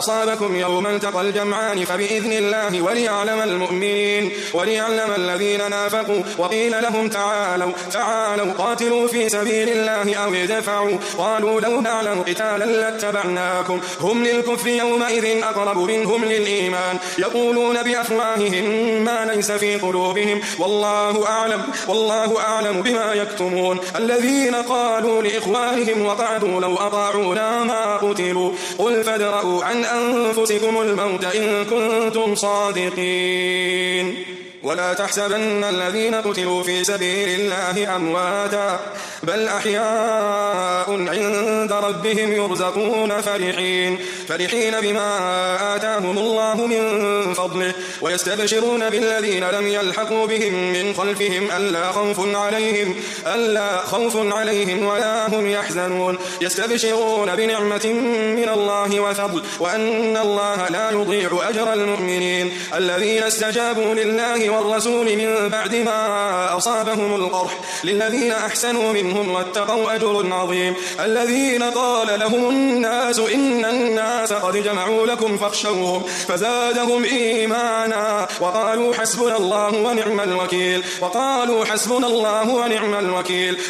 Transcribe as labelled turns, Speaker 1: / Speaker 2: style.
Speaker 1: أصابكم يوم التقى الجمعان فبإذن الله وليعلم المؤمنين وليعلم الذين نافقوا. وقيل لهم تعالوا قاتلوا في سبيل الله أو ادفعوا. قالوا لو نعلم قتالا لاتبعناكم. هم للكفر يومئذ أقرب منهم للإيمان يقولون بأفواههم ما ليس في قلوبهم والله أعلم بما يكتمون. الذين قالوا لإخوانهم وقعدوا لو أطاعونا ما قتلوا قل فادرءوا عن أنفسكم الموت إن كنتم صادقين. ولا تحسبن الذين قتلوا في سبيل الله أمواتا بل أحياء عند ربهم يرزقون فرحين بما آتاهم الله من فضله ويستبشرون بالذين لم يلحقوا بهم من خلفهم ألا خوف عليهم ولا هم يحزنون. يستبشرون بنعمة من الله وفضل وأن الله لا يضيع أجر المؤمنين. الذين استجابوا لله والرسول من بعد ما أصابهم القرح للذين أحسنوا منهم واتقوا أجر عظيم. الذين قال لهم الناس إن الناس قد جمعوا لكم فاخشوهم فزادهم إيمانا وقالوا حسبنا الله ونعم الوكيل